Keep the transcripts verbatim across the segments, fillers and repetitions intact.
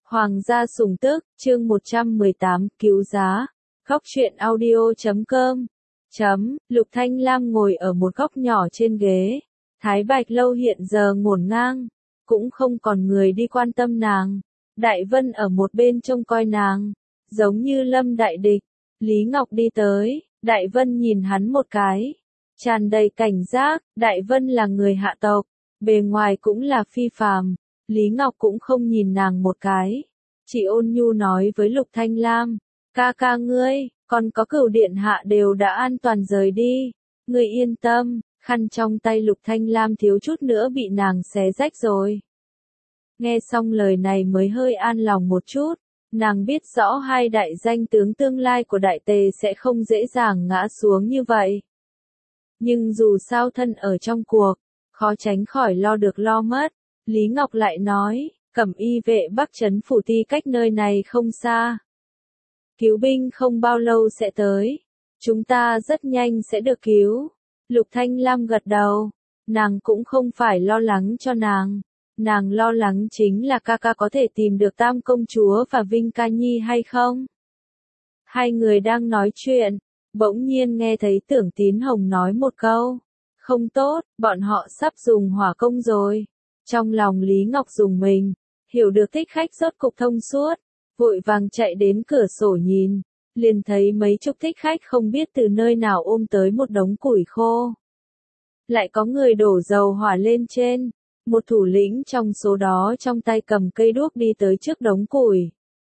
Hoàng gia sủng tức, chương một trăm mười tám, cứu giá. Góc truyện audio chấm com. Chấm, Lục Thanh Lam ngồi ở một góc nhỏ trên ghế. Thái Bạch Lâu hiện giờ ngổn ngang, cũng không còn người đi quan tâm nàng. Đại Vân ở một bên trông coi nàng, giống như lâm đại địch. Lý Ngọc đi tới, Đại Vân nhìn hắn một cái, tràn đầy cảnh giác. Đại Vân là người hạ tộc, bề ngoài cũng là phi phàm. Lý Ngọc cũng không nhìn nàng một cái, chỉ ôn nhu nói với Lục Thanh Lam, ca ca ngươi, còn có Cửu điện hạ đều đã an toàn rời đi, ngươi yên tâm. Khăn trong tay Lục Thanh Lam thiếu chút nữa bị nàng xé rách rồi. Nghe xong lời này mới hơi an lòng một chút, nàng biết rõ hai đại danh tướng tương lai của Đại Tề sẽ không dễ dàng ngã xuống như vậy. Nhưng dù sao thân ở trong cuộc, khó tránh khỏi lo được lo mất. Lý Ngọc lại nói, Cẩm Y vệ Bắc trấn phủ ti cách nơi này không xa. Cứu binh không bao lâu sẽ tới. Chúng ta rất nhanh sẽ được cứu. Lục Thanh Lam gật đầu. Nàng cũng không phải lo lắng cho nàng. Nàng lo lắng chính là ca ca có thể tìm được Tam công chúa và Vinh Ca Nhi hay không. Hai người đang nói chuyện, bỗng nhiên nghe thấy Tưởng Tín Hồng nói một câu. Không tốt, bọn họ sắp dùng hỏa công rồi. Trong lòng Lý Ngọc rùng mình, hiểu được thích khách rốt cục thông suốt, vội vàng chạy đến cửa sổ nhìn, liền thấy mấy chục thích khách không biết từ nơi nào ôm tới một đống củi khô. Lại có người đổ dầu hỏa lên trên, một thủ lĩnh trong số đó trong tay cầm cây đuốc đi tới trước đống củi.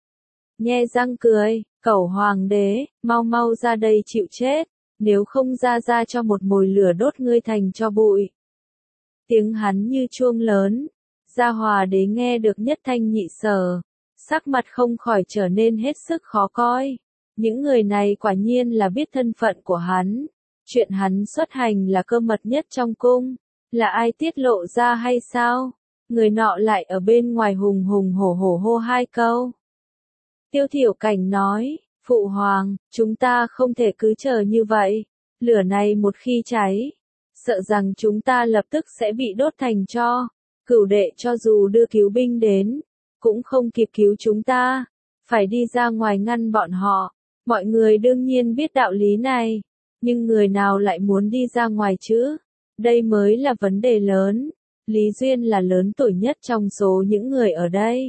Nhe răng cười, cẩu hoàng đế, mau mau ra đây chịu chết, nếu không ra ra cho một mồi lửa đốt ngươi thành cho bụi. Tiếng hắn như chuông lớn, Gia Hòa đế nghe được nhất thanh nhị sở, sắc mặt không khỏi trở nên hết sức khó coi. Những người này quả nhiên là biết thân phận của hắn, chuyện hắn xuất hành là cơ mật nhất trong cung, là ai tiết lộ ra hay sao? Người nọ lại ở bên ngoài hùng hùng hổ hổ hô hai câu. Tiêu Thiểu Cảnh nói, Phụ Hoàng, chúng ta không thể cứ chờ như vậy, lửa này một khi cháy, sợ rằng chúng ta lập tức sẽ bị đốt thành tro. Cửu đệ cho dù đưa cứu binh đến, cũng không kịp cứu chúng ta, phải đi ra ngoài ngăn bọn họ. Mọi người đương nhiên biết đạo lý này, nhưng người nào lại muốn đi ra ngoài chứ? Đây mới là vấn đề lớn. Lý Duyên là lớn tuổi nhất trong số những người ở đây,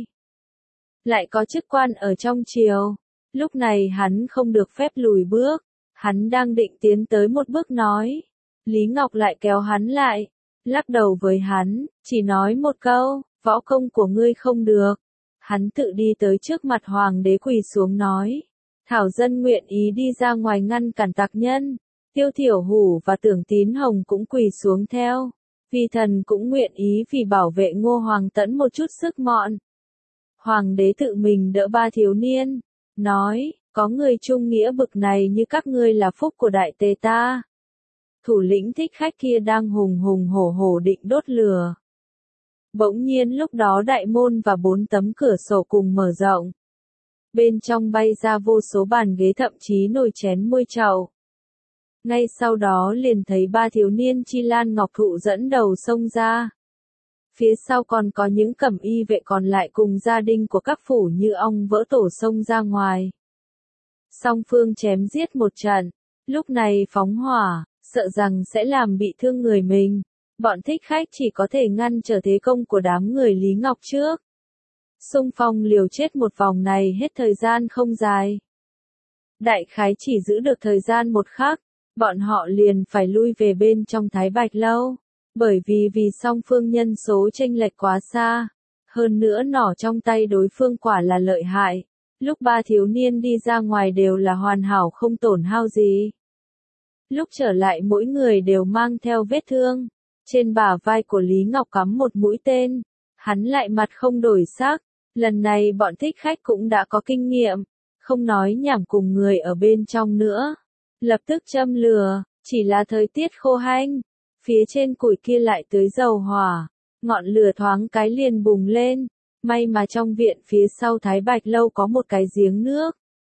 lại có chức quan ở trong triều. Lúc này hắn không được phép lùi bước, hắn đang định tiến tới một bước nói. Lý Ngọc lại kéo hắn lại, lắc đầu với hắn, chỉ nói một câu, võ công của ngươi không được. Hắn tự đi tới trước mặt hoàng đế quỳ xuống nói, Thảo dân nguyện ý đi ra ngoài ngăn cản tặc nhân. Tiêu Thiểu Hủ và Tưởng Tín Hồng cũng quỳ xuống theo. Vi thần cũng nguyện ý vì bảo vệ Ngô Hoàng Tẫn một chút sức mọn. Hoàng đế tự mình đỡ ba thiếu niên, nói, có người trung nghĩa bực này như các ngươi là phúc của Đại Tề ta. Thủ lĩnh thích khách kia đang hùng hùng hổ hổ định đốt lửa. Bỗng nhiên lúc đó đại môn và bốn tấm cửa sổ cùng mở rộng. Bên trong bay ra vô số bàn ghế thậm chí nồi chén môi chậu. Ngay sau đó liền thấy ba thiếu niên Chi Lan Ngọc Thụ dẫn đầu xông ra. Phía sau còn có những cẩm y vệ còn lại cùng gia đình của các phủ như ong vỡ tổ xông ra ngoài. Song phương chém giết một trận, lúc này phóng hỏa, sợ rằng sẽ làm bị thương người mình. Bọn thích khách chỉ có thể ngăn trở thế công của đám người Lý Ngọc trước. Xung phong liều chết một vòng này hết thời gian không dài. Đại khái chỉ giữ được thời gian một khắc, bọn họ liền phải lui về bên trong Thái Bạch Lâu. Bởi vì vì song phương nhân số chênh lệch quá xa. Hơn nữa nỏ trong tay đối phương quả là lợi hại. Lúc ba thiếu niên đi ra ngoài đều là hoàn hảo không tổn hao gì. Lúc trở lại mỗi người đều mang theo vết thương. Trên bả vai của Lý Ngọc cắm một mũi tên. Hắn lại mặt không đổi sắc. Lần này bọn thích khách cũng đã có kinh nghiệm. Không nói nhảm cùng người ở bên trong nữa. Lập tức châm lửa. Chỉ là thời tiết khô hanh. Phía trên củi kia lại tưới dầu hỏa. Ngọn lửa thoáng cái liền bùng lên. May mà trong viện phía sau Thái Bạch Lâu có một cái giếng nước.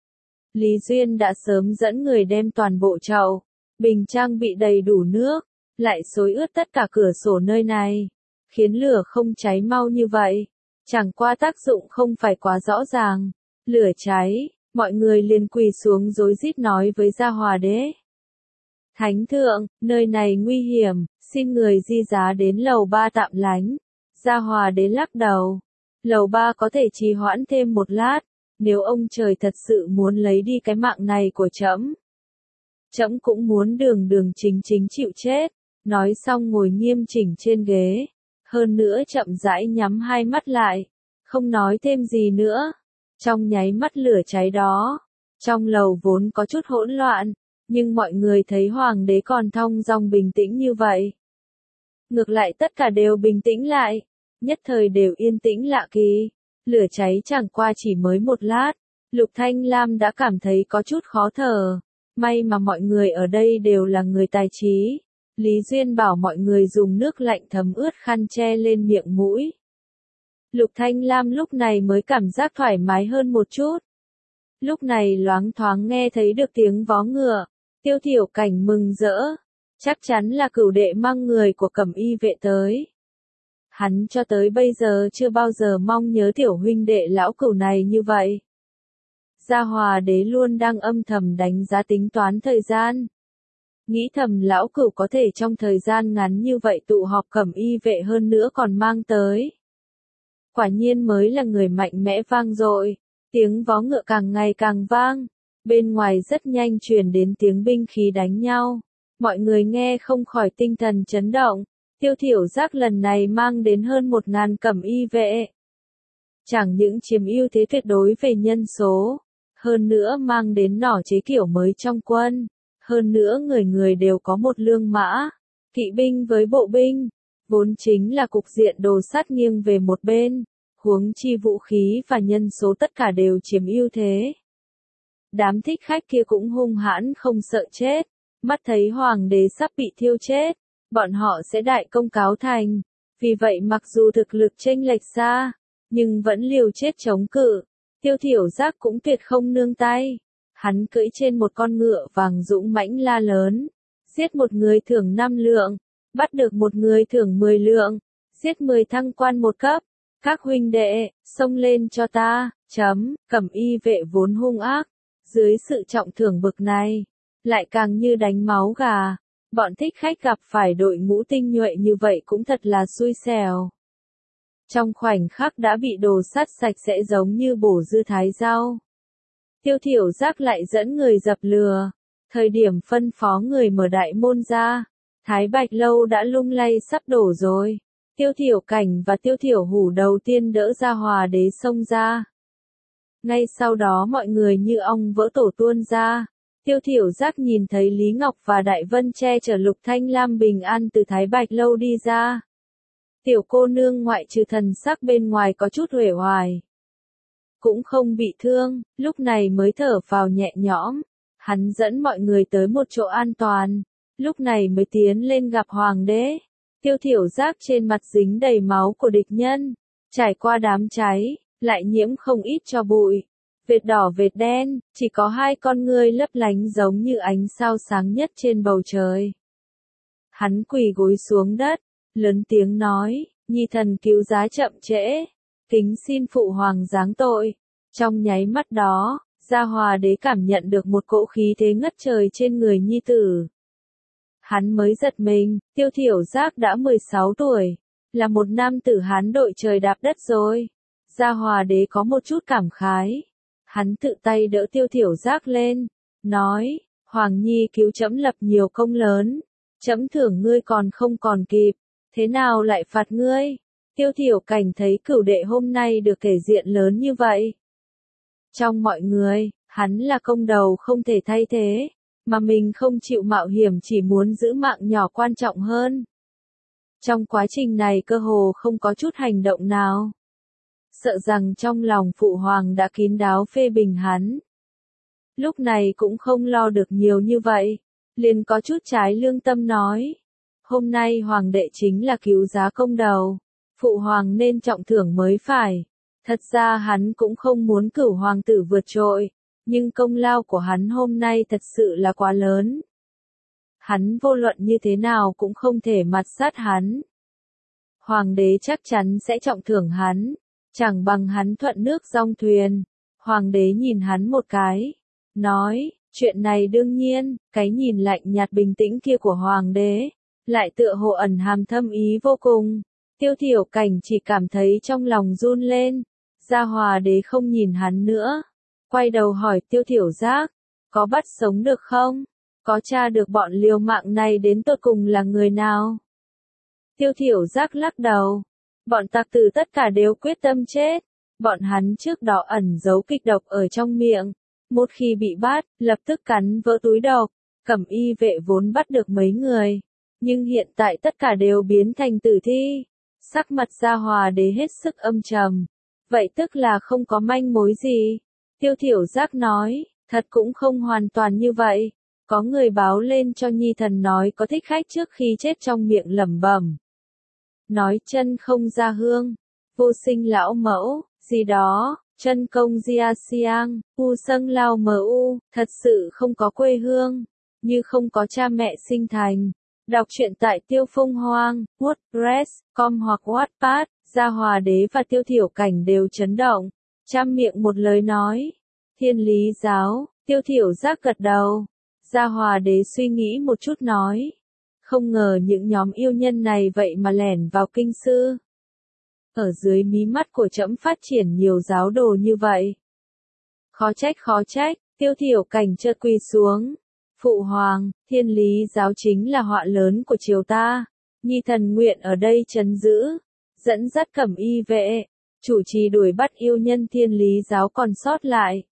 Lý Duyên đã sớm dẫn người đem toàn bộ chậu, bình trang bị đầy đủ nước, lại xối ướt tất cả cửa sổ nơi này, khiến lửa không cháy mau như vậy. Chẳng qua tác dụng không phải quá rõ ràng. Lửa cháy, mọi người liền quỳ xuống rối rít nói với Gia Hòa Đế. Thánh thượng, nơi này nguy hiểm, xin người di giá đến lầu ba tạm lánh. Gia Hòa Đế lắc đầu. Lầu ba có thể trì hoãn thêm một lát, nếu ông trời thật sự muốn lấy đi cái mạng này của trẫm, trẫm cũng muốn đường đường chính chính chịu chết. Nói xong ngồi nghiêm chỉnh trên ghế, hơn nữa chậm rãi nhắm hai mắt lại, không nói thêm gì nữa. Trong nháy mắt lửa cháy đó, trong lầu vốn có chút hỗn loạn, nhưng mọi người thấy hoàng đế còn thong dong bình tĩnh như vậy. Ngược lại tất cả đều bình tĩnh lại, nhất thời đều yên tĩnh lạ kỳ. Lửa cháy chẳng qua chỉ mới một lát, Lục Thanh Lam đã cảm thấy có chút khó thở. May mà mọi người ở đây đều là người tài trí. Lý Duyên bảo mọi người dùng nước lạnh thấm ướt khăn che lên miệng mũi. Lục Thanh Lam lúc này mới cảm giác thoải mái hơn một chút. Lúc này loáng thoáng nghe thấy được tiếng vó ngựa, Tiêu Thiểu Cảnh mừng rỡ. Chắc chắn là cửu đệ mang người của Cẩm Y vệ tới. Hắn cho tới bây giờ chưa bao giờ mong nhớ tiểu huynh đệ lão cửu này như vậy. Gia Hòa Đế luôn đang âm thầm đánh giá tính toán thời gian. Nghĩ thầm lão cửu có thể trong thời gian ngắn như vậy tụ họp Cẩm Y vệ hơn nữa còn mang tới. Quả nhiên mới là người mạnh mẽ vang dội, tiếng vó ngựa càng ngày càng vang, bên ngoài rất nhanh truyền đến tiếng binh khí đánh nhau. Mọi người nghe không khỏi tinh thần chấn động, Tiêu Thiểu Giác lần này mang đến hơn một ngàn Cẩm Y vệ. Chẳng những chiếm ưu thế tuyệt đối về nhân số, hơn nữa mang đến nỏ chế kiểu mới trong quân, hơn nữa người người đều có một lương mã, kỵ binh với bộ binh, vốn chính là cục diện đồ sát nghiêng về một bên, huống chi vũ khí và nhân số tất cả đều chiếm ưu thế. Đám thích khách kia cũng hung hãn không sợ chết, mắt thấy hoàng đế sắp bị thiêu chết, bọn họ sẽ đại công cáo thành, vì vậy mặc dù thực lực chênh lệch xa, nhưng vẫn liều chết chống cự. Tiêu Thiểu Giác cũng tuyệt không nương tay, hắn cưỡi trên một con ngựa vàng dũng mãnh la lớn, giết một người thưởng năm lượng, bắt được một người thưởng mười lượng, giết mười thăng quan một cấp. Các huynh đệ, xông lên cho ta, chấm, Cẩm Y vệ vốn hung ác, dưới sự trọng thưởng bực này, lại càng như đánh máu gà. Bọn thích khách gặp phải đội ngũ tinh nhuệ như vậy cũng thật là xui xẻo. Trong khoảnh khắc đã bị đồ sát sạch sẽ giống như bổ dư thái rau. Tiêu Thiểu Giác lại dẫn người dập lừa. Thời điểm phân phó người mở đại môn ra, Thái Bạch Lâu đã lung lay sắp đổ rồi. Tiêu Thiểu Cảnh và Tiêu Thiểu Hủ đầu tiên đỡ Gia Hòa Đế xông ra. Ngay sau đó mọi người như ong vỡ tổ tuôn ra. Tiêu Thiểu Giác nhìn thấy Lý Ngọc và Đại Vân che chở Lục Thanh Lam bình an từ Thái Bạch Lâu đi ra. Tiểu cô nương ngoại trừ thần sắc bên ngoài có chút uể oải, cũng không bị thương, lúc này mới thở phào nhẹ nhõm. Hắn dẫn mọi người tới một chỗ an toàn, lúc này mới tiến lên gặp hoàng đế. Tiêu Thiểu Giác trên mặt dính đầy máu của địch nhân, trải qua đám cháy, lại nhiễm không ít tro bụi. Vệt đỏ vệt đen, chỉ có hai con ngươi lấp lánh giống như ánh sao sáng nhất trên bầu trời. Hắn quỳ gối xuống đất, lớn tiếng nói, nhi thần cứu giá chậm trễ, kính xin phụ hoàng giáng tội. Trong nháy mắt đó, Gia Hòa Đế cảm nhận được một cỗ khí thế ngất trời trên người nhi tử. Hắn mới giật mình, Tiêu Thiểu Giác đã mười sáu tuổi, là một nam tử Hán đội trời đạp đất rồi. Gia Hòa Đế có một chút cảm khái. Hắn tự tay đỡ Tiêu Thiểu Giác lên, nói, Hoàng Nhi cứu trẫm lập nhiều công lớn, trẫm thưởng ngươi còn không còn kịp, thế nào lại phạt ngươi? Tiêu Thiểu Cảnh thấy cửu đệ hôm nay được kể diện lớn như vậy. Trong mọi người, hắn là công đầu không thể thay thế, mà mình không chịu mạo hiểm chỉ muốn giữ mạng nhỏ quan trọng hơn. Trong quá trình này cơ hồ không có chút hành động nào. Sợ rằng trong lòng phụ hoàng đã kín đáo phê bình hắn. Lúc này cũng không lo được nhiều như vậy, liền có chút trái lương tâm nói. Hôm nay hoàng đệ chính là cứu giá công đầu, phụ hoàng nên trọng thưởng mới phải. Thật ra hắn cũng không muốn cửu hoàng tử vượt trội, nhưng công lao của hắn hôm nay thật sự là quá lớn. Hắn vô luận như thế nào cũng không thể mặt sát hắn. Hoàng đế chắc chắn sẽ trọng thưởng hắn. chẳng bằng hắn thuận nước dong thuyền. Hoàng đế nhìn hắn một cái, nói, chuyện này đương nhiên, cái nhìn lạnh nhạt bình tĩnh kia của hoàng đế, lại tựa hồ ẩn hàm thâm ý vô cùng. Tiêu Thiểu Cảnh chỉ cảm thấy trong lòng run lên, Gia Hòa đế không nhìn hắn nữa, quay đầu hỏi Tiêu Thiểu Giác, có bắt sống được không? Có tra được bọn liều mạng này đến tột cùng là người nào? Tiêu Thiểu Giác lắc đầu, bọn tặc tử tất cả đều quyết tâm chết, bọn hắn trước đó ẩn giấu kịch độc ở trong miệng, một khi bị bắt, lập tức cắn vỡ túi độc. Cẩm y vệ vốn bắt được mấy người, nhưng hiện tại tất cả đều biến thành tử thi. Sắc mặt Gia Hòa đế hết sức âm trầm, vậy tức là không có manh mối gì. Tiêu Thiểu Giác nói, thật cũng không hoàn toàn như vậy, có người báo lên cho nhi thần nói có thích khách trước khi chết trong miệng lẩm bẩm. Nói chân không ra hương, vô sinh lão mẫu, gì đó, chân công gia siang, u sâng lao mờ u, thật sự không có quê hương, như không có cha mẹ sinh thành. Đọc truyện tại Tiêu Phong Hoang, WordPress, chấm com hoặc Wattpad, Gia Hòa đế và Tiêu Thiểu Cảnh đều chấn động, trăm miệng một lời nói. Thiên lý giáo, Tiêu Thiểu Giác gật đầu. Gia Hòa đế suy nghĩ một chút nói, không ngờ những nhóm yêu nhân này vậy mà lẻn vào kinh sư. Ở dưới mí mắt của trẫm phát triển nhiều giáo đồ như vậy. Khó trách khó trách, Tiêu Thiểu Cảnh chợt quỳ xuống. Phụ hoàng, thiên lý giáo chính là họa lớn của triều ta. Nhi thần nguyện ở đây trấn giữ, dẫn dắt cẩm y vệ, chủ trì đuổi bắt yêu nhân thiên lý giáo còn sót lại.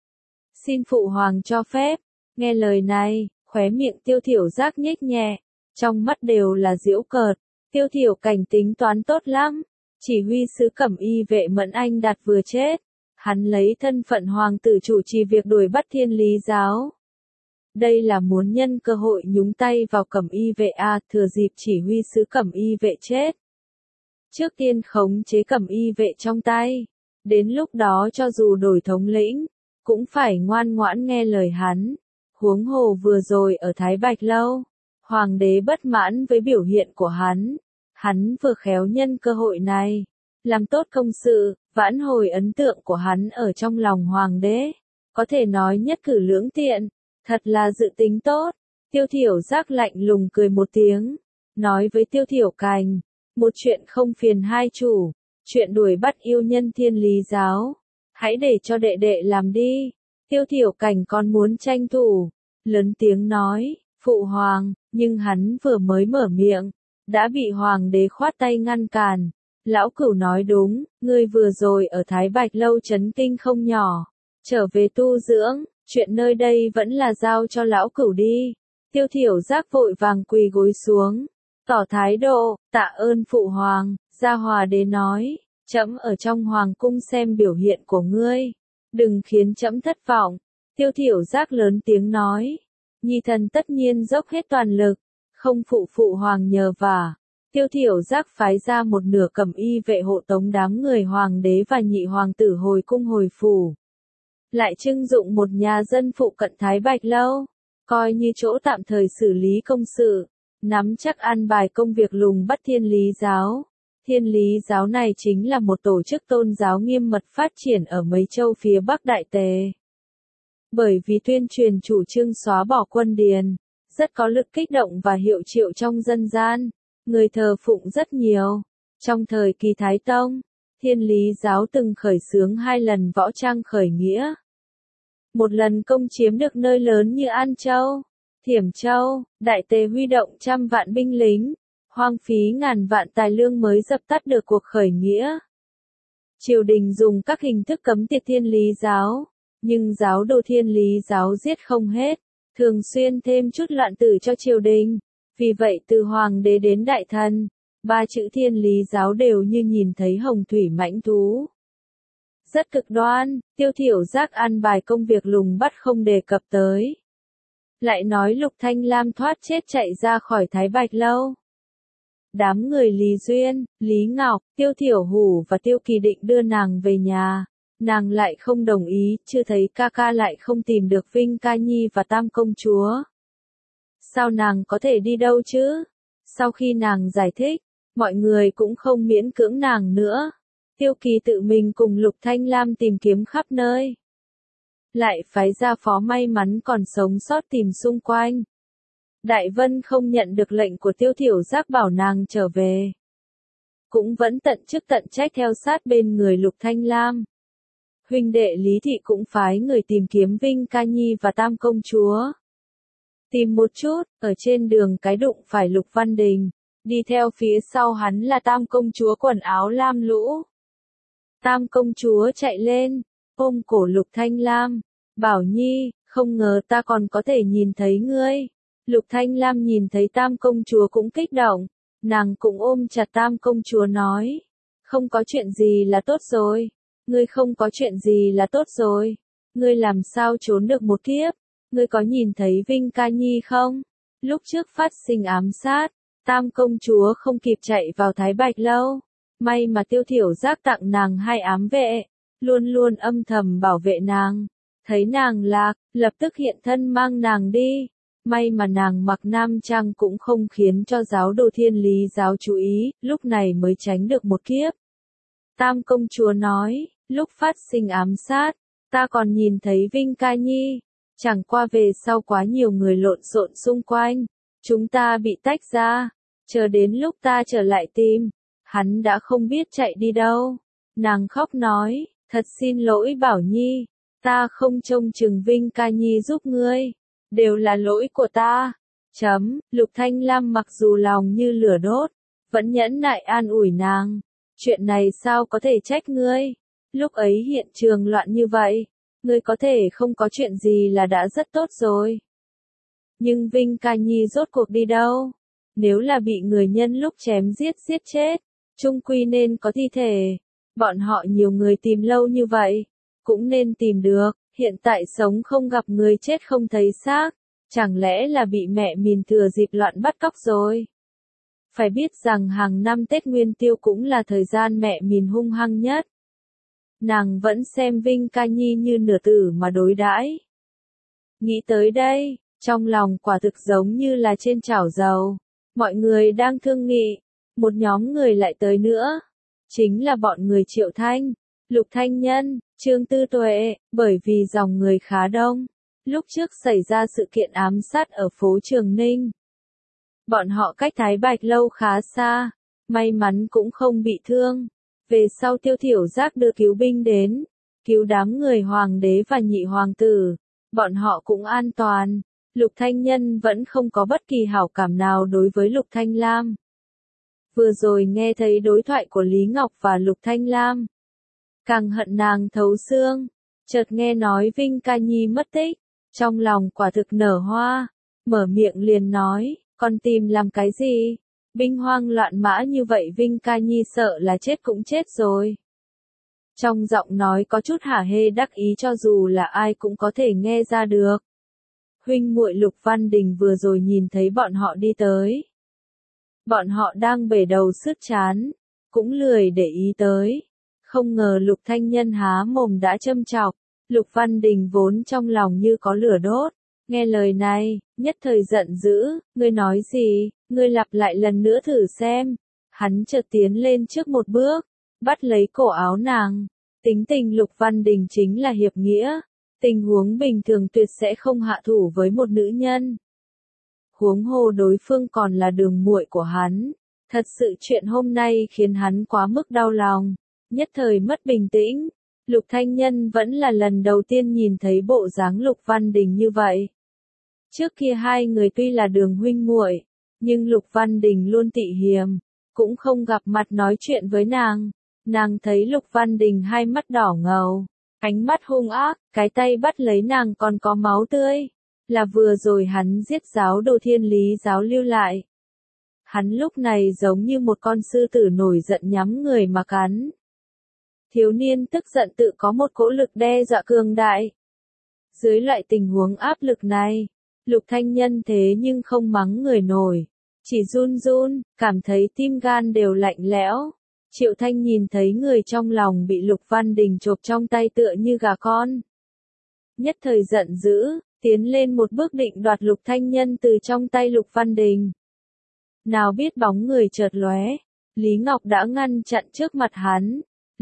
Xin phụ hoàng cho phép. Nghe lời này, khóe miệng Tiêu Thiểu Giác nhếch nhẹ, trong mắt đều là giễu cợt. Tiêu Thiểu Cảnh tính toán tốt lắm. Chỉ huy sứ cẩm y vệ Mẫn Anh Đạt vừa chết, hắn lấy thân phận hoàng tử chủ trì việc đuổi bắt thiên lý giáo. Đây là muốn nhân cơ hội nhúng tay vào cẩm y vệ A, thừa dịp chỉ huy sứ cẩm y vệ chết. Trước tiên khống chế cẩm y vệ trong tay, đến lúc đó cho dù đổi thống lĩnh, cũng phải ngoan ngoãn nghe lời hắn. Huống hồ vừa rồi ở Thái Bạch Lâu, hoàng đế bất mãn với biểu hiện của hắn. Hắn vừa khéo nhân cơ hội này, làm tốt công sự, vãn hồi ấn tượng của hắn ở trong lòng hoàng đế. Có thể nói nhất cử lưỡng tiện, thật là dự tính tốt. Tiêu Thiểu Giác lạnh lùng cười một tiếng, nói với Tiêu Thiểu Cảnh, một chuyện không phiền hai chủ, chuyện đuổi bắt yêu nhân thiên lý giáo, hãy để cho đệ đệ làm đi. Tiêu Thiểu Cảnh còn muốn tranh thủ, lớn tiếng nói, phụ hoàng, nhưng hắn vừa mới mở miệng, đã bị hoàng đế khoát tay ngăn cản. Lão Cửu nói đúng, ngươi vừa rồi ở Thái Bạch Lâu chấn kinh không nhỏ, trở về tu dưỡng, chuyện nơi đây vẫn là giao cho lão Cửu đi. Tiêu Thiểu Giác vội vàng quỳ gối xuống, tỏ thái độ, tạ ơn phụ hoàng. Gia Hòa đế nói, trẫm ở trong hoàng cung xem biểu hiện của ngươi, đừng khiến trẫm thất vọng. Tiêu Thiểu Giác lớn tiếng nói, nhi thần tất nhiên dốc hết toàn lực, không phụ phụ hoàng nhờ vả. Tiêu Thiểu Giác phái ra một nửa cẩm y vệ hộ tống đám người hoàng đế và nhị hoàng tử hồi cung hồi phủ. Lại trưng dụng một nhà dân phụ cận Thái Bạch Lâu, coi như chỗ tạm thời xử lý công sự, nắm chắc an bài công việc lùng bắt thiên lý giáo. Thiên lý giáo này chính là một tổ chức tôn giáo nghiêm mật phát triển ở mấy châu phía Bắc Đại Tề. Bởi vì tuyên truyền chủ trương xóa bỏ quân điền, rất có lực kích động và hiệu triệu trong dân gian, người thờ phụng rất nhiều. Trong thời kỳ Thái Tông, thiên lý giáo từng khởi xướng hai lần võ trang khởi nghĩa. Một lần công chiếm được nơi lớn như An Châu, Thiểm Châu, Đại Tề huy động trăm vạn binh lính, hoang phí ngàn vạn tài lương mới dập tắt được cuộc khởi nghĩa. Triều đình dùng các hình thức cấm tiệt thiên lý giáo, nhưng giáo đồ thiên lý giáo giết không hết, thường xuyên thêm chút loạn tử cho triều đình. Vì vậy từ hoàng đế đến đại thần, ba chữ thiên lý giáo đều như nhìn thấy hồng thủy mãnh thú. Rất cực đoan, Tiêu Thiểu Giác an bài công việc lùng bắt không đề cập tới. Lại nói Lục Thanh Lam thoát chết chạy ra khỏi Thái Bạch Lâu. Đám người Lý Duyên, Lý Ngọc, Tiêu Thiểu Hủ và Tiêu Kỳ định đưa nàng về nhà. Nàng lại không đồng ý, chưa thấy ca ca lại không tìm được Vinh Ca Nhi và Tam Công Chúa. Sao nàng có thể đi đâu chứ? Sau khi nàng giải thích, mọi người cũng không miễn cưỡng nàng nữa. Tiêu Kỳ tự mình cùng Lục Thanh Lam tìm kiếm khắp nơi. Lại phái ra phó may mắn còn sống sót tìm xung quanh. Đại Vân không nhận được lệnh của Tiêu Thiểu Giác bảo nàng trở về. Cũng vẫn tận chức tận trách theo sát bên người Lục Thanh Lam. Huynh đệ Lý Thị cũng phái người tìm kiếm Vinh Ca Nhi và Tam Công Chúa. Tìm một chút, ở trên đường cái đụng phải Lục Văn Đình. Đi theo phía sau hắn là Tam Công Chúa quần áo lam lũ. Tam Công Chúa chạy lên, ôm cổ Lục Thanh Lam. Bảo Nhi, không ngờ ta còn có thể nhìn thấy ngươi. Lục Thanh Lam nhìn thấy Tam Công Chúa cũng kích động. Nàng cũng ôm chặt Tam Công Chúa nói. Không có chuyện gì là tốt rồi. Ngươi không có chuyện gì là tốt rồi. Ngươi làm sao trốn được một kiếp. Ngươi có nhìn thấy Vinh Ca Nhi không? Lúc trước phát sinh ám sát. Tam Công Chúa không kịp chạy vào Thái Bạch Lâu. May mà Tiêu Thiểu Giác tặng nàng hai ám vệ. Luôn luôn âm thầm bảo vệ nàng. Thấy nàng lạc, lập tức hiện thân mang nàng đi. May mà nàng mặc nam trang cũng không khiến cho giáo đồ Thiên Lý giáo chú ý, lúc này mới tránh được một kiếp. Tam Công Chúa nói, lúc phát sinh ám sát, ta còn nhìn thấy Vinh Ca Nhi. Chẳng qua về sau quá nhiều người lộn xộn xung quanh. Chúng ta bị tách ra. Chờ đến lúc ta trở lại tìm. Hắn đã không biết chạy đi đâu. Nàng khóc nói, thật xin lỗi Bảo Nhi. Ta không trông chừng Vinh Ca Nhi giúp ngươi. Đều là lỗi của ta. Chấm, Lục Thanh Lam mặc dù lòng như lửa đốt. Vẫn nhẫn nại an ủi nàng. Chuyện này sao có thể trách ngươi. Lúc ấy hiện trường loạn như vậy. Ngươi có thể không có chuyện gì là đã rất tốt rồi. Nhưng Vinh Ca Nhi rốt cuộc đi đâu? Nếu là bị người nhân lúc chém giết giết chết, chung quy nên có thi thể. Bọn họ nhiều người tìm lâu như vậy, cũng nên tìm được. Hiện tại sống không gặp người chết không thấy xác. Chẳng lẽ là bị mẹ mìn thừa dịp loạn bắt cóc rồi? Phải biết rằng hàng năm Tết Nguyên Tiêu cũng là thời gian mẹ mìn hung hăng nhất. Nàng vẫn xem Vinh Ca Nhi như nửa tử mà đối đãi. Nghĩ tới đây, trong lòng quả thực giống như là trên chảo dầu. Mọi người đang thương nghị, một nhóm người lại tới nữa. Chính là bọn người Triệu Thanh, Lục Thanh Nhân, Trương Tư Tuệ, bởi vì dòng người khá đông. Lúc trước xảy ra sự kiện ám sát ở phố Trường Ninh. Bọn họ cách Thái Bạch Lâu khá xa, may mắn cũng không bị thương. Về sau Tiêu Thiểu Giác đưa cứu binh đến, cứu đám người hoàng đế và nhị hoàng tử, bọn họ cũng an toàn. Lục Thanh Nhân vẫn không có bất kỳ hảo cảm nào đối với Lục Thanh Lam. Vừa rồi nghe thấy đối thoại của Lý Ngọc và Lục Thanh Lam, càng hận nàng thấu xương. Chợt nghe nói Vinh Ca Nhi mất tích, trong lòng quả thực nở hoa, mở miệng liền nói, con tìm làm cái gì? Binh hoang loạn mã như vậy Vinh Ca Nhi sợ là chết cũng chết rồi. Trong giọng nói có chút hả hê đắc ý cho dù là ai cũng có thể nghe ra được. Huynh muội Lục Văn Đình vừa rồi nhìn thấy bọn họ đi tới. Bọn họ đang bể đầu sứt chán, cũng lười để ý tới. Không ngờ Lục Thanh Nhân há mồm đã châm chọc. Lục Văn Đình vốn trong lòng như có lửa đốt. Nghe lời này, nhất thời giận dữ, ngươi nói gì, ngươi lặp lại lần nữa thử xem. Hắn chợt tiến lên trước một bước, bắt lấy cổ áo nàng. Tính tình Lục Văn Đình chính là hiệp nghĩa. Tình huống bình thường tuyệt sẽ không hạ thủ với một nữ nhân. Huống hồ đối phương còn là đường muội của hắn. Thật sự chuyện hôm nay khiến hắn quá mức đau lòng. Nhất thời mất bình tĩnh. Lục Thanh Nhân vẫn là lần đầu tiên nhìn thấy bộ dáng Lục Văn Đình như vậy. Trước kia hai người tuy là đường huynh muội, nhưng Lục Văn Đình luôn tị hiềm, cũng không gặp mặt nói chuyện với nàng. Nàng thấy Lục Văn Đình hai mắt đỏ ngầu, ánh mắt hung ác, cái tay bắt lấy nàng còn có máu tươi. Là vừa rồi hắn giết giáo đồ Thiên Lý giáo lưu lại. Hắn lúc này giống như một con sư tử nổi giận nhắm người mà cắn. Thiếu niên tức giận tự có một cỗ lực đe dọa cường đại. Dưới loại tình huống áp lực này, Lục Thanh Nhân thế nhưng không mắng người nổi. Chỉ run run, cảm thấy tim gan đều lạnh lẽo. Triệu Thanh nhìn thấy người trong lòng bị Lục Văn Đình chộp trong tay tựa như gà con. Nhất thời giận dữ, tiến lên một bước định đoạt Lục Thanh Nhân từ trong tay Lục Văn Đình. Nào biết bóng người chợt lóe, Lý Ngọc đã ngăn chặn trước mặt hắn.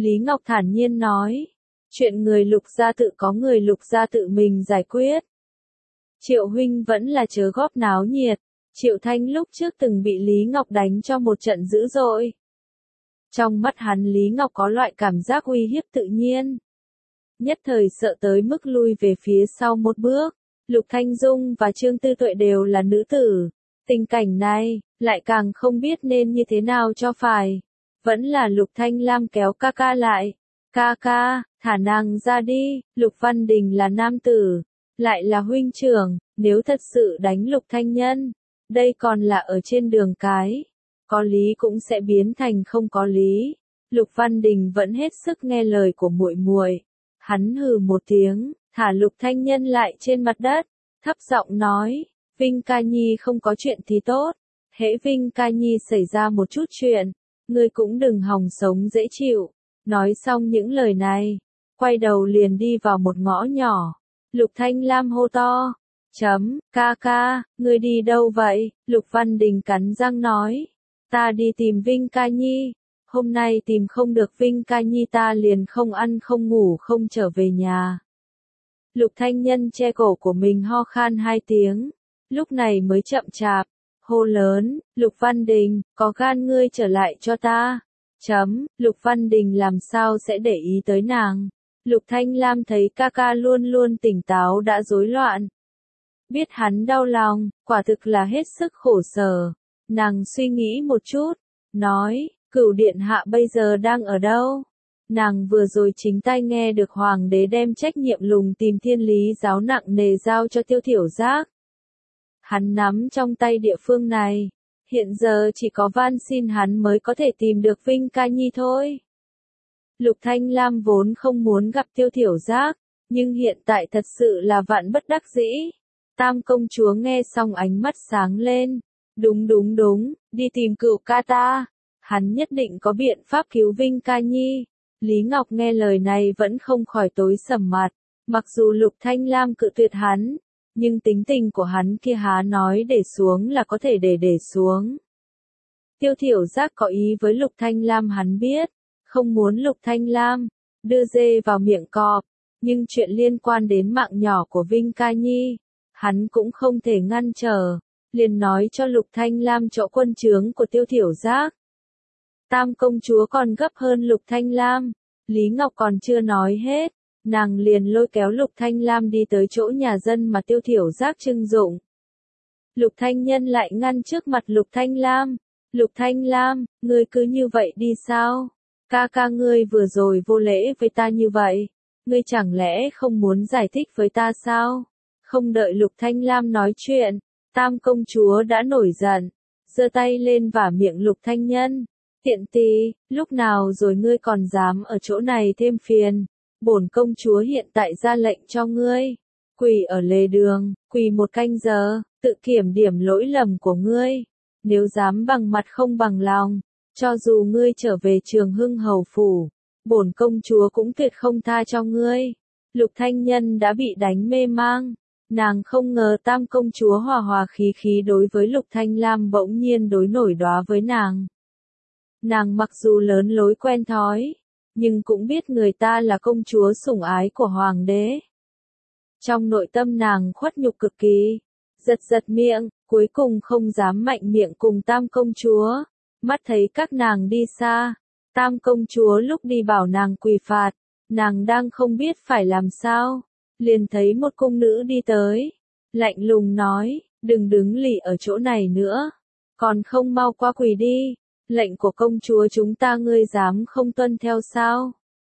Lý Ngọc thản nhiên nói. Chuyện người Lục gia tự có người Lục gia tự mình giải quyết. Triệu huynh vẫn là chớ góp náo nhiệt. Triệu Thanh lúc trước từng bị Lý Ngọc đánh cho một trận dữ dội. Trong mắt hắn Lý Ngọc có loại cảm giác uy hiếp tự nhiên. Nhất thời sợ tới mức lui về phía sau một bước. Lục Thanh Dung và Trương Tư Tuệ đều là nữ tử. Tình cảnh này, lại càng không biết nên như thế nào cho phải. Vẫn là Lục Thanh Lam kéo ca ca lại. Ca ca, thả nàng ra đi, Lục Văn Đình là nam tử. Lại là huynh trưởng, nếu thật sự đánh Lục Thanh Nhân. Đây còn là ở trên đường cái. Có lý cũng sẽ biến thành không có lý. Lục Văn Đình vẫn hết sức nghe lời của muội muội. Hắn hừ một tiếng, thả Lục Thanh Nhân lại trên mặt đất, thấp giọng nói, Vinh ca nhi không có chuyện thì tốt, hễ Vinh ca nhi xảy ra một chút chuyện, ngươi cũng đừng hòng sống dễ chịu. Nói xong những lời này, quay đầu liền đi vào một ngõ nhỏ. Lục Thanh Lam hô to, chấm, ca ca, ngươi đi đâu vậy? Lục Văn Đình cắn răng nói, ta đi tìm Vinh ca nhi. Hôm nay tìm không được Vinh ca nhi ta liền không ăn không ngủ không trở về nhà. Lục Thanh Nhân che cổ của mình ho khan hai tiếng, lúc này mới chậm chạp, hô lớn, Lục Văn Đình, có gan ngươi trở lại cho ta. Chấm, Lục Văn Đình làm sao sẽ để ý tới nàng. Lục Thanh Lam thấy ca ca luôn luôn tỉnh táo đã rối loạn. Biết hắn đau lòng, quả thực là hết sức khổ sở. Nàng suy nghĩ một chút, nói, Cửu điện hạ bây giờ đang ở đâu? Nàng vừa rồi chính tai nghe được hoàng đế đem trách nhiệm lùng tìm thiên lý giáo nặng nề giao cho Tiêu Thiểu Giác. Hắn nắm trong tay địa phương này, hiện giờ chỉ có van xin hắn mới có thể tìm được Vinh ca nhi thôi. Lục Thanh Lam vốn không muốn gặp Tiêu Thiểu Giác, nhưng hiện tại thật sự là vạn bất đắc dĩ. Tam công chúa nghe xong ánh mắt sáng lên. Đúng đúng đúng, đi tìm Cửu ca ta. Hắn nhất định có biện pháp cứu Vinh ca nhi. Lý Ngọc nghe lời này vẫn không khỏi tối sầm mặt. Mặc dù Lục Thanh Lam cự tuyệt hắn, nhưng tính tình của hắn kia há nói để xuống là có thể để để xuống. Tiêu Thiểu Giác có ý với Lục Thanh Lam hắn biết, không muốn Lục Thanh Lam đưa dê vào miệng cọp, nhưng chuyện liên quan đến mạng nhỏ của Vinh ca nhi, hắn cũng không thể ngăn trở, liền nói cho Lục Thanh Lam chỗ quân trướng của Tiêu Thiểu Giác. Tam công chúa còn gấp hơn Lục Thanh Lam, Lý Ngọc còn chưa nói hết, nàng liền lôi kéo Lục Thanh Lam đi tới chỗ nhà dân mà Tiêu Thiểu Giác trưng dụng. Lục Thanh Nhân lại ngăn trước mặt Lục Thanh Lam. Lục Thanh Lam, ngươi cứ như vậy đi sao? Ca ca ngươi vừa rồi vô lễ với ta như vậy, ngươi chẳng lẽ không muốn giải thích với ta sao? Không đợi Lục Thanh Lam nói chuyện, Tam công chúa đã nổi giận, giơ tay lên vả miệng Lục Thanh Nhân. Tiện tì, lúc nào rồi ngươi còn dám ở chỗ này thêm phiền? Bổn công chúa hiện tại ra lệnh cho ngươi, quỳ ở lề đường, quỳ một canh giờ, tự kiểm điểm lỗi lầm của ngươi. Nếu dám bằng mặt không bằng lòng, cho dù ngươi trở về Trường Hưng hầu phủ, bổn công chúa cũng tuyệt không tha cho ngươi. Lục Thanh Nhân đã bị đánh mê mang, nàng không ngờ Tam công chúa hòa hòa khí khí đối với Lục Thanh Lam bỗng nhiên đối nổi đóa với nàng. Nàng mặc dù lớn lối quen thói, nhưng cũng biết người ta là công chúa sủng ái của hoàng đế. Trong nội tâm nàng khuất nhục cực kỳ, giật giật miệng, cuối cùng không dám mạnh miệng cùng Tam công chúa. Mắt thấy các nàng đi xa, Tam công chúa lúc đi bảo nàng quỳ phạt, nàng đang không biết phải làm sao, liền thấy một cung nữ đi tới, lạnh lùng nói, đừng đứng lì ở chỗ này nữa, còn không mau qua quỳ đi, lệnh của công chúa chúng ta ngươi dám không tuân theo sao?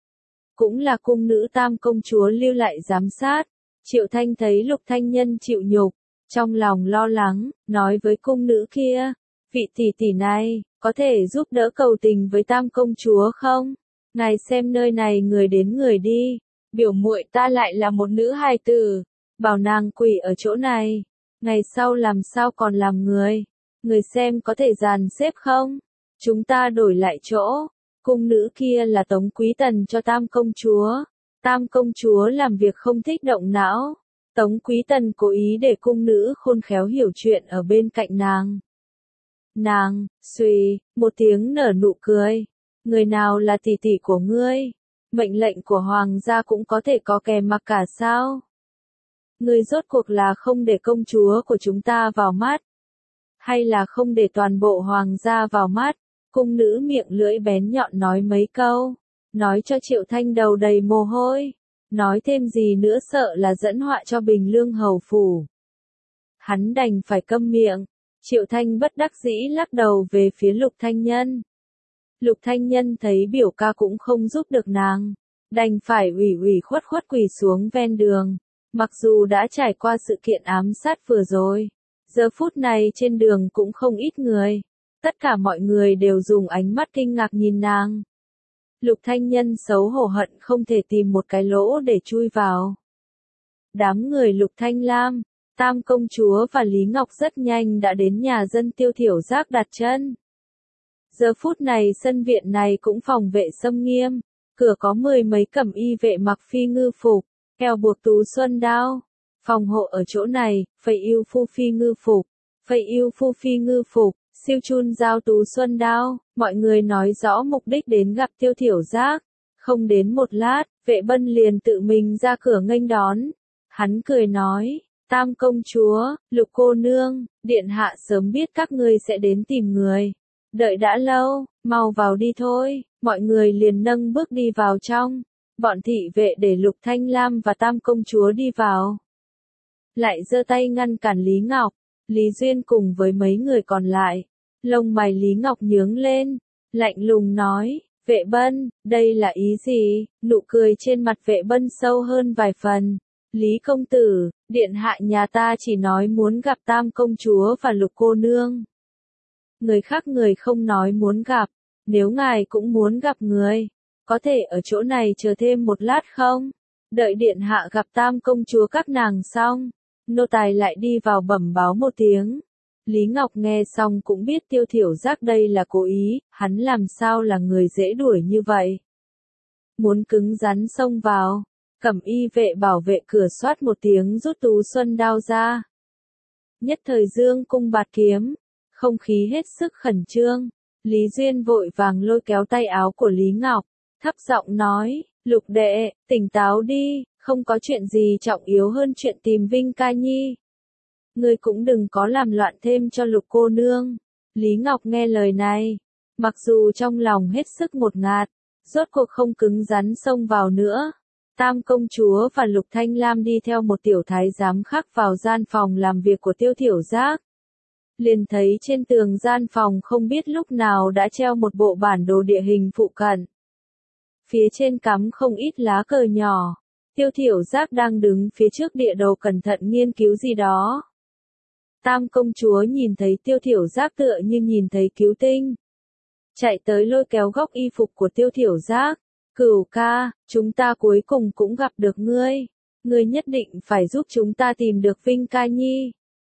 Cũng là cung nữ Tam công chúa lưu lại giám sát. Triệu Thanh thấy Lục Thanh Nhân chịu nhục, trong lòng lo lắng, nói với cung nữ kia, vị tỷ tỷ này, có thể giúp đỡ cầu tình với Tam công chúa không? Ngài xem nơi này người đến người đi, biểu muội ta lại là một nữ hài tử, bảo nàng quỳ ở chỗ này, ngày sau làm sao còn làm người, người xem có thể dàn xếp không? Chúng ta đổi lại chỗ. Cung nữ kia là Tống Quý Tần cho Tam công chúa. Tam công chúa làm việc không thích động não. Tống Quý Tần cố ý để cung nữ khôn khéo hiểu chuyện ở bên cạnh nàng. Nàng, suy, một tiếng nở nụ cười. Người nào là tỷ tỷ của ngươi? Mệnh lệnh của hoàng gia cũng có thể có kẻ mặc cả sao? Ngươi rốt cuộc là không để công chúa của chúng ta vào mắt? Hay là không để toàn bộ hoàng gia vào mắt? Cung nữ miệng lưỡi bén nhọn nói mấy câu, nói cho Triệu Thanh đầu đầy mồ hôi, nói thêm gì nữa sợ là dẫn họa cho Bình Lương hầu phủ. Hắn đành phải câm miệng. Triệu Thanh bất đắc dĩ lắc đầu về phía Lục Thanh Nhân. Lục Thanh Nhân thấy biểu ca cũng không giúp được nàng, đành phải ủy ủy khuất khuất quỳ xuống ven đường. Mặc dù đã trải qua sự kiện ám sát vừa rồi, giờ phút này trên đường cũng không ít người. Tất cả mọi người đều dùng ánh mắt kinh ngạc nhìn nàng. Lục Thanh Nhân xấu hổ hận không thể tìm một cái lỗ để chui vào. Đám người Lục Thanh Lam, Tam công chúa và Lý Ngọc rất nhanh đã đến nhà dân Tiêu Thiểu Giác đặt chân. Giờ phút này sân viện này cũng phòng vệ xâm nghiêm, cửa có mười mấy cẩm y vệ mặc phi ngư phục, eo buộc tú xuân đao. Phòng hộ ở chỗ này, Phệ Yêu Phu phi ngư phục, Phệ Yêu Phu phi ngư phục, Siêu Chun giao tú xuân đao. Mọi người nói rõ mục đích đến gặp Tiêu Thiểu Giác. Không đến một lát, Vệ Bân liền tự mình ra cửa nghênh đón. Hắn cười nói, Tam công chúa, Lục cô nương, điện hạ sớm biết các ngươi sẽ đến tìm người. Đợi đã lâu, mau vào đi thôi. Mọi người liền nâng bước đi vào trong. Bọn thị vệ để Lục Thanh Lam và Tam công chúa đi vào. Lại giơ tay ngăn cản Lý Ngọc, Lý Duyên cùng với mấy người còn lại. Lông mày Lý Ngọc nhướng lên, lạnh lùng nói, Vệ Bân, đây là ý gì? Nụ cười trên mặt Vệ Bân sâu hơn vài phần. Lý công tử, điện hạ nhà ta chỉ nói muốn gặp Tam công chúa và Lục cô nương. Người khác người không nói muốn gặp, nếu ngài cũng muốn gặp người, có thể ở chỗ này chờ thêm một lát không? Đợi điện hạ gặp Tam công chúa các nàng xong, nô tài lại đi vào bẩm báo một tiếng. Lý Ngọc nghe xong cũng biết Tiêu Thiểu Giác đây là cố ý, hắn làm sao là người dễ đuổi như vậy. Muốn cứng rắn xông vào, cẩm y vệ bảo vệ cửa xoát một tiếng rút tú xuân đao ra. Nhất thời dương cung bạt kiếm, không khí hết sức khẩn trương. Lý Duyên vội vàng lôi kéo tay áo của Lý Ngọc, thấp giọng nói, Lục đệ, tỉnh táo đi, không có chuyện gì trọng yếu hơn chuyện tìm Vinh Ca Nhi. Ngươi cũng đừng có làm loạn thêm cho Lục cô nương. Lý Ngọc nghe lời này, mặc dù trong lòng hết sức ngột ngạt, rốt cuộc không cứng rắn xông vào nữa. Tam công chúa và Lục Thanh Lam đi theo một tiểu thái giám khác vào gian phòng làm việc của Tiêu Thiểu Giác. Liền thấy trên tường gian phòng không biết lúc nào đã treo một bộ bản đồ địa hình phụ cận. Phía trên cắm không ít lá cờ nhỏ. Tiêu Thiểu Giác đang đứng phía trước địa đồ cẩn thận nghiên cứu gì đó. Tam công chúa nhìn thấy Tiêu Thiểu Giác tựa như nhìn thấy cứu tinh. Chạy tới lôi kéo góc y phục của Tiêu Thiểu Giác. Cửu ca, chúng ta cuối cùng cũng gặp được ngươi. Ngươi nhất định phải giúp chúng ta tìm được Vinh Ca Nhi.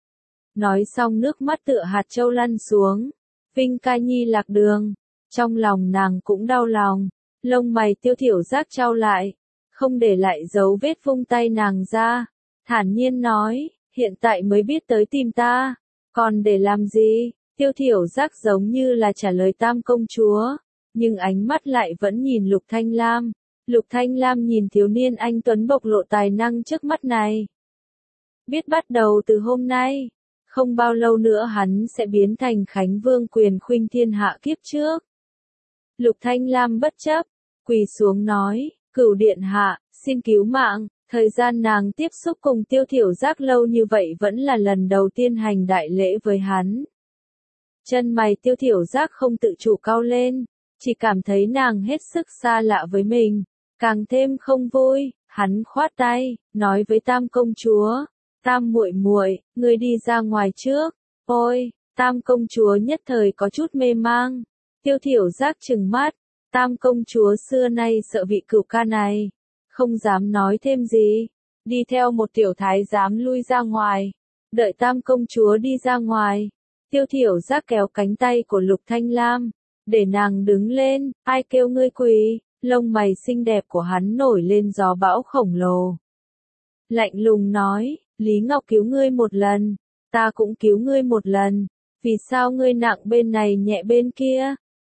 Nói xong nước mắt tựa hạt châu lăn xuống. Vinh Ca Nhi lạc đường. Trong lòng nàng cũng đau lòng. Lông mày Tiêu Thiểu Giác chau lại. Không để lại dấu vết vung tay nàng ra. Thản nhiên nói, hiện tại mới biết tới tìm ta. Còn để làm gì? Tiêu Thiểu Giác giống như là trả lời Tam công chúa. Nhưng ánh mắt lại vẫn nhìn Lục Thanh Lam. Lục Thanh Lam nhìn thiếu niên anh tuấn bộc lộ tài năng trước mắt này. Biết bắt đầu từ hôm nay, không bao lâu nữa hắn sẽ biến thành Khánh Vương quyền khuynh thiên hạ kiếp trước. Lục Thanh Lam bất chấp, quỳ xuống nói, Cửu điện hạ, xin cứu mạng. Thời gian nàng tiếp xúc cùng Tiêu Thiểu Giác lâu như vậy vẫn là lần đầu tiên hành đại lễ với hắn. Chân mày Tiêu Thiểu Giác không tự chủ cau lên, chỉ cảm thấy nàng hết sức xa lạ với mình, càng thêm không vui. Hắn khoát tay, nói với Tam công chúa, Tam muội muội, ngươi đi ra ngoài trước. Ôi, Tam công chúa nhất thời có chút mê mang. Tiêu Thiểu Giác trừng mắt, Tam công chúa xưa nay sợ vị cửu ca này, không dám nói thêm gì, đi theo một tiểu thái giám lui ra ngoài. Đợi Tam công chúa đi ra ngoài, Tiêu Thiểu Giác kéo cánh tay của Lục Thanh Lam, để nàng đứng lên. Ai kêu ngươi quỳ? Lông mày xinh đẹp của hắn nổi lên gió bão khổng lồ. Lạnh lùng nói, Lý Ngọc cứu ngươi một lần, ta cũng cứu ngươi một lần, vì sao ngươi nặng bên này nhẹ bên kia?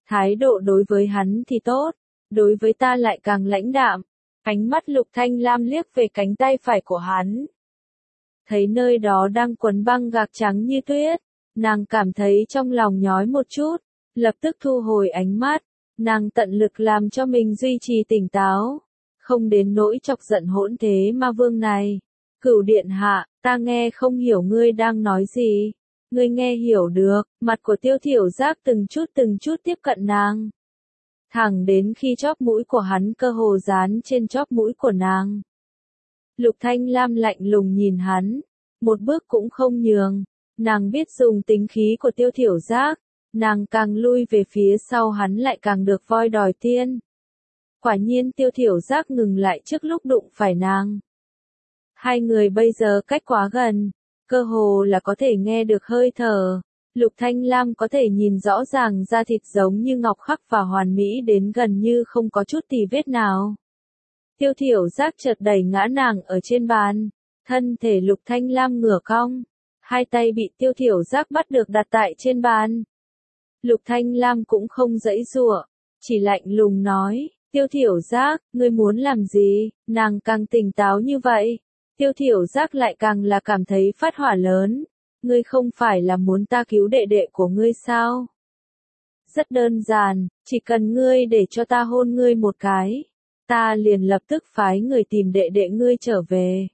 Thái độ đối với hắn thì tốt, đối với ta lại càng lãnh đạm. Ánh mắt Lục Thanh Lam liếc về cánh tay phải của hắn. Thấy nơi đó đang quấn băng gạc trắng như tuyết, nàng cảm thấy trong lòng nhói một chút, lập tức thu hồi ánh mắt, nàng tận lực làm cho mình duy trì tỉnh táo, không đến nỗi chọc giận hỗn thế ma vương này. Cửu điện hạ, ta nghe không hiểu ngươi đang nói gì. Ngươi nghe hiểu được, mặt của Tiêu Thiểu Giác từng chút từng chút tiếp cận nàng. Thẳng đến khi chóp mũi của hắn cơ hồ dán trên chóp mũi của nàng. Lục Thanh Lam lạnh lùng nhìn hắn, một bước cũng không nhường, nàng biết dùng tính khí của Tiêu Thiểu Giác, nàng càng lui về phía sau hắn lại càng được voi đòi tiên. Quả nhiên Tiêu Thiểu Giác ngừng lại trước lúc đụng phải nàng. Hai người bây giờ cách quá gần, cơ hồ là có thể nghe được hơi thở. Lục Thanh Lam có thể nhìn rõ ràng da thịt giống như ngọc khắc và hoàn mỹ đến gần như không có chút tì vết nào. Tiêu Thiểu Giác chợt đẩy ngã nàng ở trên bàn, thân thể Lục Thanh Lam ngửa cong, hai tay bị Tiêu Thiểu Giác bắt được đặt tại trên bàn. Lục Thanh Lam cũng không giãy giụa, chỉ lạnh lùng nói, Tiêu Thiểu Giác, ngươi muốn làm gì? Nàng càng tỉnh táo như vậy, Tiêu Thiểu Giác lại càng là cảm thấy phát hỏa lớn. Ngươi không phải là muốn ta cứu đệ đệ của ngươi sao? Rất đơn giản, chỉ cần ngươi để cho ta hôn ngươi một cái, ta liền lập tức phái người tìm đệ đệ ngươi trở về.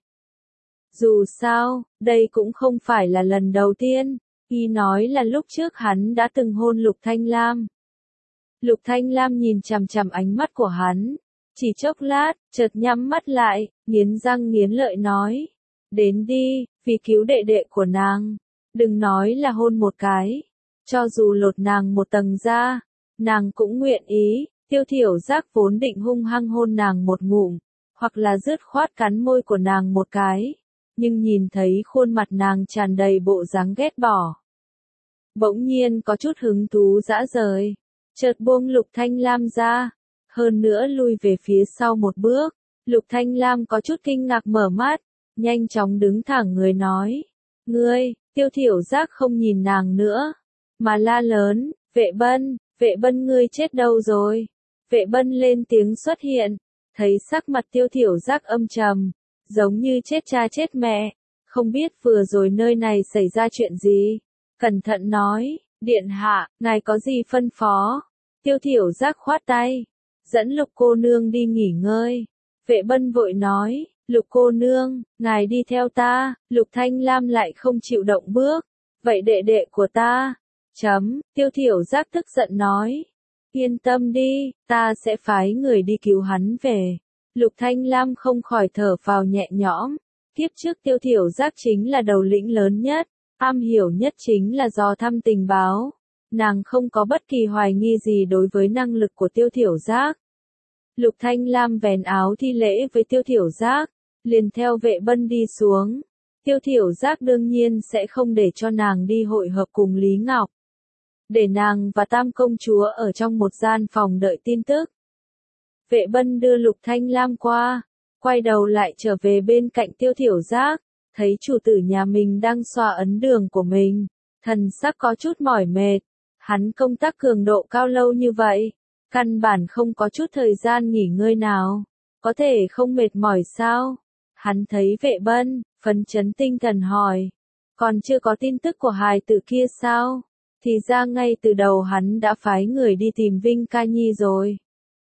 Dù sao, đây cũng không phải là lần đầu tiên, y nói là lúc trước hắn đã từng hôn Lục Thanh Lam. Lục Thanh Lam nhìn chằm chằm ánh mắt của hắn, chỉ chốc lát, chợt nhắm mắt lại, nghiến răng nghiến lợi nói, đến đi, vì cứu đệ đệ của nàng, đừng nói là hôn một cái, cho dù lột nàng một tầng da, nàng cũng nguyện ý. Tiêu Thiểu Giác vốn định hung hăng hôn nàng một ngụm, hoặc là dứt khoát cắn môi của nàng một cái, nhưng nhìn thấy khuôn mặt nàng tràn đầy bộ dáng ghét bỏ, bỗng nhiên có chút hứng thú dã rời, chợt buông Lục Thanh Lam ra, hơn nữa lui về phía sau một bước. Lục Thanh Lam có chút kinh ngạc mở mắt, nhanh chóng đứng thẳng người nói, ngươi. Tiêu Thiểu Giác không nhìn nàng nữa, mà la lớn, Vệ Bân, Vệ Bân ngươi chết đâu rồi? Vệ Bân lên tiếng xuất hiện, thấy sắc mặt Tiêu Thiểu Giác âm trầm, giống như chết cha chết mẹ, không biết vừa rồi nơi này xảy ra chuyện gì. Cẩn thận nói, điện hạ, ngài có gì phân phó? Tiêu Thiểu Giác khoát tay, dẫn Lục cô nương đi nghỉ ngơi. Vệ Bân vội nói, Lục cô nương, ngài đi theo ta. Lục Thanh Lam lại không chịu động bước, vậy đệ đệ của ta, chấm, Tiêu Thiểu Giác tức giận nói, yên tâm đi, ta sẽ phái người đi cứu hắn về. Lục Thanh Lam không khỏi thở phào nhẹ nhõm, kiếp trước Tiêu Thiểu Giác chính là đầu lĩnh lớn nhất, am hiểu nhất chính là do thăm tình báo, nàng không có bất kỳ hoài nghi gì đối với năng lực của Tiêu Thiểu Giác. Lục Thanh Lam vén áo thi lễ với Tiêu Thiểu Giác, liền theo Vệ Bân đi xuống. Tiêu Thiểu Giác đương nhiên sẽ không để cho nàng đi hội hợp cùng Lý Ngọc, để nàng và Tam công chúa ở trong một gian phòng đợi tin tức. Vệ Bân đưa Lục Thanh Lam qua, quay đầu lại trở về bên cạnh Tiêu Thiểu Giác, thấy chủ tử nhà mình đang xoa ấn đường của mình, thần sắc có chút mỏi mệt. Hắn công tác cường độ cao lâu như vậy, căn bản không có chút thời gian nghỉ ngơi nào, có thể không mệt mỏi sao? Hắn thấy Vệ Bân, phấn chấn tinh thần hỏi, còn chưa có tin tức của hài tử kia sao? Thì ra ngay từ đầu hắn đã phái người đi tìm Vinh Ca Nhi rồi.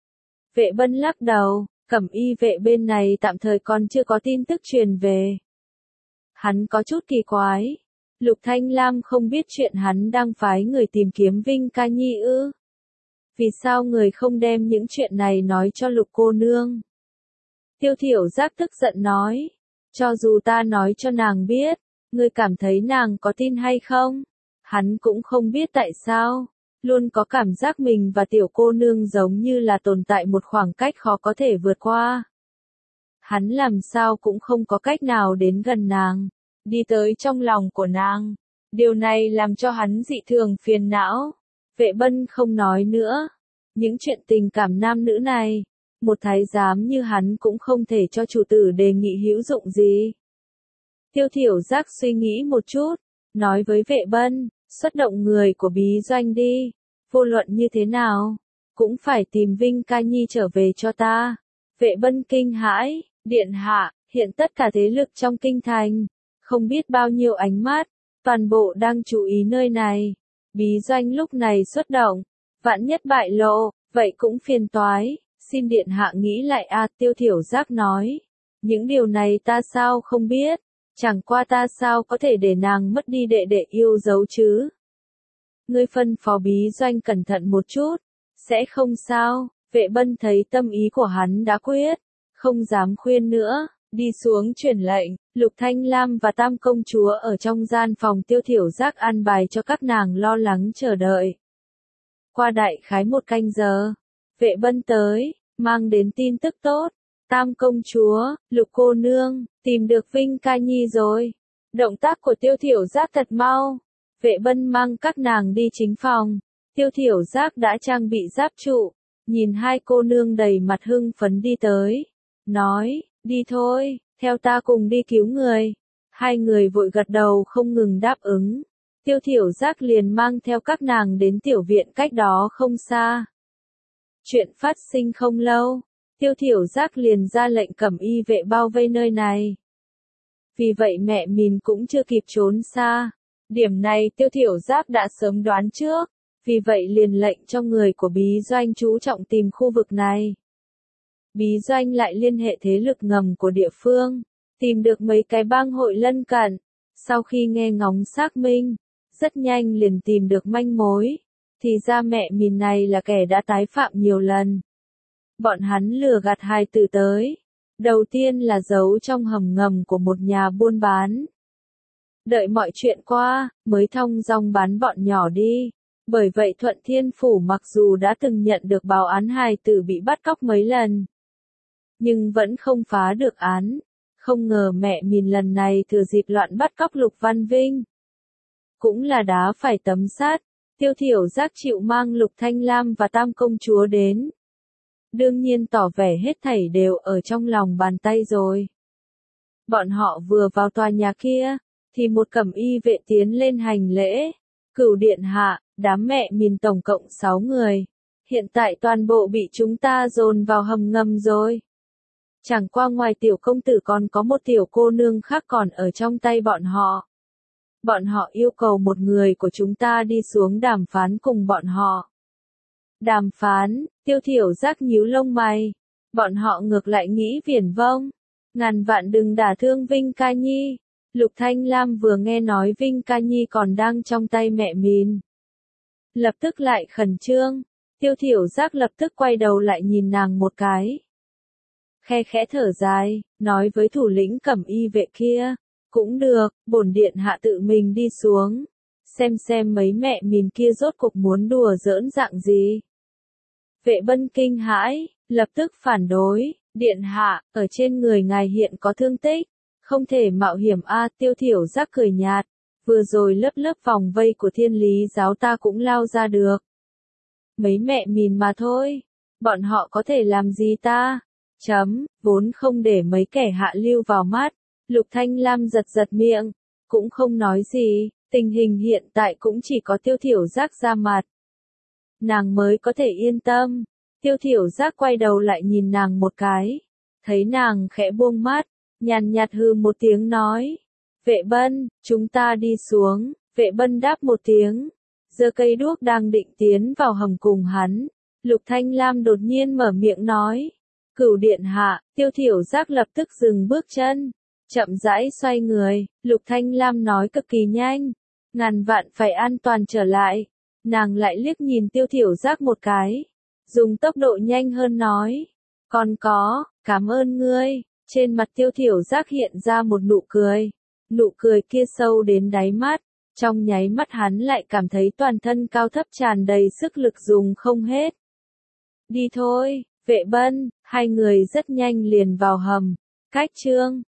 Vệ Bân lắc đầu, Cẩm Y vệ bên này tạm thời còn chưa có tin tức truyền về. Hắn có chút kỳ quái. Lục Thanh Lam không biết chuyện hắn đang phái người tìm kiếm Vinh Ca Nhi ư? Vì sao người không đem những chuyện này nói cho Lục cô nương? Tiêu Thiểu Giác tức giận nói, cho dù ta nói cho nàng biết, ngươi cảm thấy nàng có tin hay không? Hắn cũng không biết tại sao, luôn có cảm giác mình và tiểu cô nương giống như là tồn tại một khoảng cách khó có thể vượt qua. Hắn làm sao cũng không có cách nào đến gần nàng, đi tới trong lòng của nàng. Điều này làm cho hắn dị thường phiền não. Vệ Bân không nói nữa. Những chuyện tình cảm nam nữ này, một thái giám như hắn cũng không thể cho chủ tử đề nghị hữu dụng gì. Tiêu Thiểu Giác suy nghĩ một chút, nói với Vệ Bân, xuất động người của bí doanh đi, vô luận như thế nào, cũng phải tìm Vinh Ca Nhi trở về cho ta. Vệ Bân kinh hãi, điện hạ, hiện tất cả thế lực trong kinh thành, không biết bao nhiêu ánh mắt, toàn bộ đang chú ý nơi này. Bí doanh lúc này xuất động, vạn nhất bại lộ, vậy cũng phiền toái, xin điện hạ nghĩ lại a. Tiêu Thiểu Giác nói, những điều này ta sao không biết, chẳng qua ta sao có thể để nàng mất đi đệ đệ yêu dấu chứ. Ngươi phân phó bí doanh cẩn thận một chút, sẽ không sao. Vệ Bân thấy tâm ý của hắn đã quyết, không dám khuyên nữa, đi xuống truyền lệnh. Lục Thanh Lam và Tam công chúa ở trong gian phòng Tiêu Thiểu Giác an bài cho các nàng lo lắng chờ đợi. Qua đại khái một canh giờ, Vệ Bân tới, mang đến tin tức tốt. Tam công chúa, Lục cô nương, tìm được Vinh Ca Nhi rồi. Động tác của Tiêu Thiểu Giác thật mau. Vệ Bân mang các nàng đi chính phòng. Tiêu Thiểu Giác đã trang bị giáp trụ, nhìn hai cô nương đầy mặt hưng phấn đi tới, nói, đi thôi, theo ta cùng đi cứu người. Hai người vội gật đầu không ngừng đáp ứng. Tiêu Thiểu Giác liền mang theo các nàng đến tiểu viện cách đó không xa. Chuyện phát sinh không lâu, Tiêu Thiểu Giác liền ra lệnh cẩm y vệ bao vây nơi này. Vì vậy mẹ mình cũng chưa kịp trốn xa. Điểm này Tiêu Thiểu Giác đã sớm đoán trước, vì vậy liền lệnh cho người của bí doanh chú trọng tìm khu vực này. Bí doanh lại liên hệ thế lực ngầm của địa phương, tìm được mấy cái bang hội lân cận. Sau khi nghe ngóng xác minh, rất nhanh liền tìm được manh mối, thì ra mẹ mình này là kẻ đã tái phạm nhiều lần. Bọn hắn lừa gạt hài tử tới, đầu tiên là giấu trong hầm ngầm của một nhà buôn bán. Đợi mọi chuyện qua, mới thong dong bán bọn nhỏ đi. Bởi vậy Thuận Thiên Phủ mặc dù đã từng nhận được báo án hài tử bị bắt cóc mấy lần, nhưng vẫn không phá được án. Không ngờ mẹ mình lần này thừa dịp loạn bắt cóc Lục Văn Vinh. Cũng là đá phải tấm sắt. Tiêu Thiểu Giác chịu mang Lục Thanh Lam và Tam công chúa đến. Đương nhiên tỏ vẻ hết thảy đều ở trong lòng bàn tay rồi. Bọn họ vừa vào tòa nhà kia, thì một cẩm y vệ tiến lên hành lễ. Cửu điện hạ, đám mẹ mình tổng cộng sáu người. Hiện tại toàn bộ bị chúng ta dồn vào hầm ngầm rồi. Chẳng qua ngoài tiểu công tử còn có một tiểu cô nương khác còn ở trong tay bọn họ. Bọn họ yêu cầu một người của chúng ta đi xuống đàm phán cùng bọn họ. Đàm phán, Tiêu Thiểu Giác nhíu lông mày. Bọn họ ngược lại nghĩ viển vông. Ngàn vạn đừng đả thương Vinh Ca Nhi. Lục Thanh Lam vừa nghe nói Vinh Ca Nhi còn đang trong tay mẹ mình, lập tức lại khẩn trương. Tiêu Thiểu Giác lập tức quay đầu lại nhìn nàng một cái. Khe khẽ thở dài, nói với thủ lĩnh cẩm y vệ kia, cũng được, bổn điện hạ tự mình đi xuống, xem xem mấy mẹ mình kia rốt cục muốn đùa giỡn dạng gì. Vệ Bân kinh hãi, lập tức phản đối, điện hạ, ở trên người ngài hiện có thương tích, không thể mạo hiểm a. Tiêu Thiểu Giác cười nhạt, vừa rồi lớp lớp vòng vây của Thiên Lý giáo ta cũng lao ra được. Mấy mẹ mình mà thôi, bọn họ có thể làm gì ta? Chấm, vốn không để mấy kẻ hạ lưu vào mắt. Lục Thanh Lam giật giật miệng, cũng không nói gì. Tình hình hiện tại cũng chỉ có Tiêu Thiểu Giác ra mặt, nàng mới có thể yên tâm. Tiêu Thiểu Giác quay đầu lại nhìn nàng một cái, thấy nàng khẽ buông mắt, nhàn nhạt hừ một tiếng nói, Vệ Bân, chúng ta đi xuống. Vệ Bân đáp một tiếng, giơ cây đuốc đang định tiến vào hầm cùng hắn. Lục Thanh Lam đột nhiên mở miệng nói, Cửu điện hạ. Tiêu Thiểu Giác lập tức dừng bước chân, chậm rãi xoay người. Lục Thanh Lam nói cực kỳ nhanh, ngàn vạn phải an toàn trở lại. Nàng lại liếc nhìn Tiêu Thiểu Giác một cái, dùng tốc độ nhanh hơn nói, còn có, cảm ơn ngươi. Trên mặt Tiêu Thiểu Giác hiện ra một nụ cười, nụ cười kia sâu đến đáy mắt. Trong nháy mắt hắn lại cảm thấy toàn thân cao thấp tràn đầy sức lực dùng không hết. Đi thôi, Vệ Bân. Hai người rất nhanh liền vào hầm. Cách chương